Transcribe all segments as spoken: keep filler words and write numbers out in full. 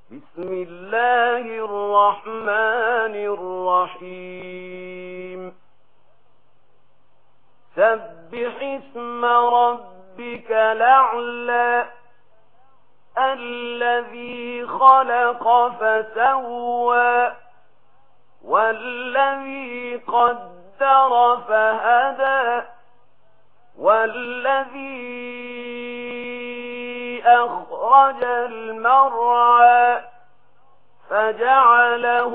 بسم الله الرحمن الرحيم سبح اسم ربك الأعلى الذي خلق فسوى والذي قدر فهدى والذي أخرج المرعى فجعله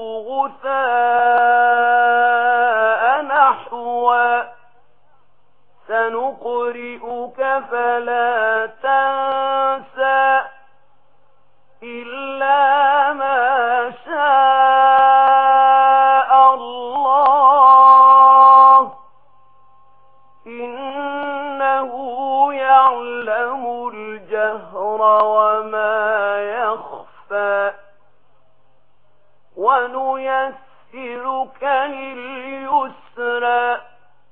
غثاء نحوا سنقرئك فلا تنسى إلا ما شاء الله إنه يعلم الجهر وما يخفى ونيسرك لليسرى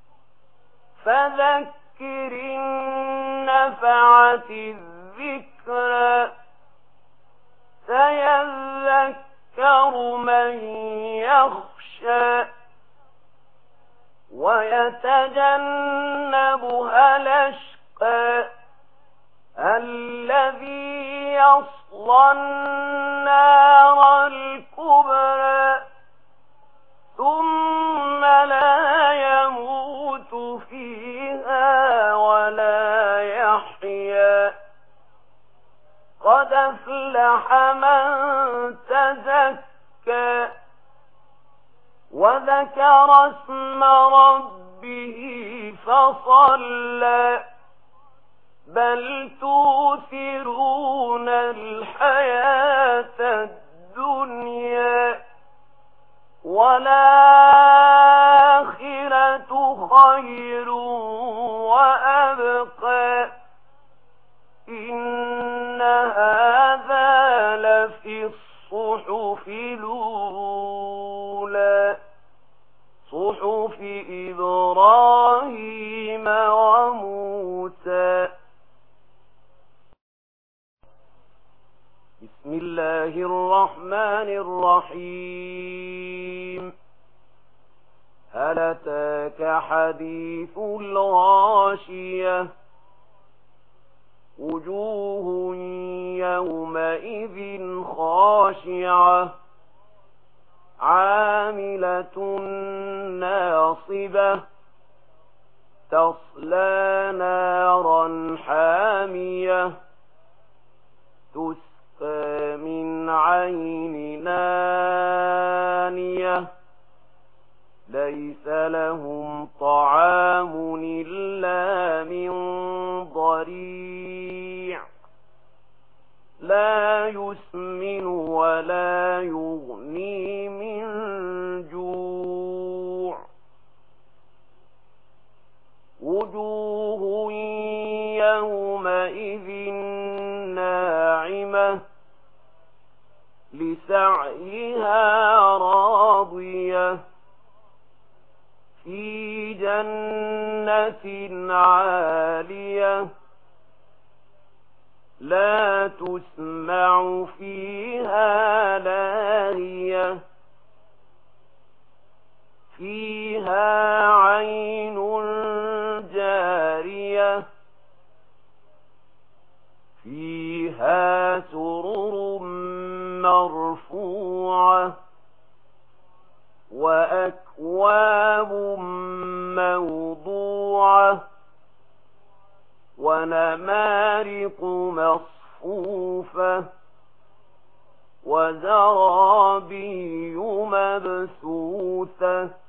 فذكر إن نفعت الذكرى سيذكر من يخشى ويتجنبها الأشقى الذي يصلى النار الكبرى ثم لا يموت فيها ولا يحيا قد أفلح من تزكى وذكر اسم ربه فصلى بل توثرون الحياة الدنيا والآخرة خير وأبقى إن هذا لفي الصحف الأولى صحف إبراهيم وموسى. بسم الله الرحمن الرحيم هل أتاك حديث الغاشية وجوه يومئذ خاشعة عاملة ناصبة تصلى نارا حامية تسقى من عين نانية ليس لهم طعام إلا من ضريع لا يسمن ولا يغني من جوع وجوه يومئذ ناعمة لسعيها راضية في جنة عالية لا تسمع فيها لاغية فيها عين جارية فيها سرر مرفوعة وأكواب موضوعة ونمارق مصفوفة وزرابي مبثوثة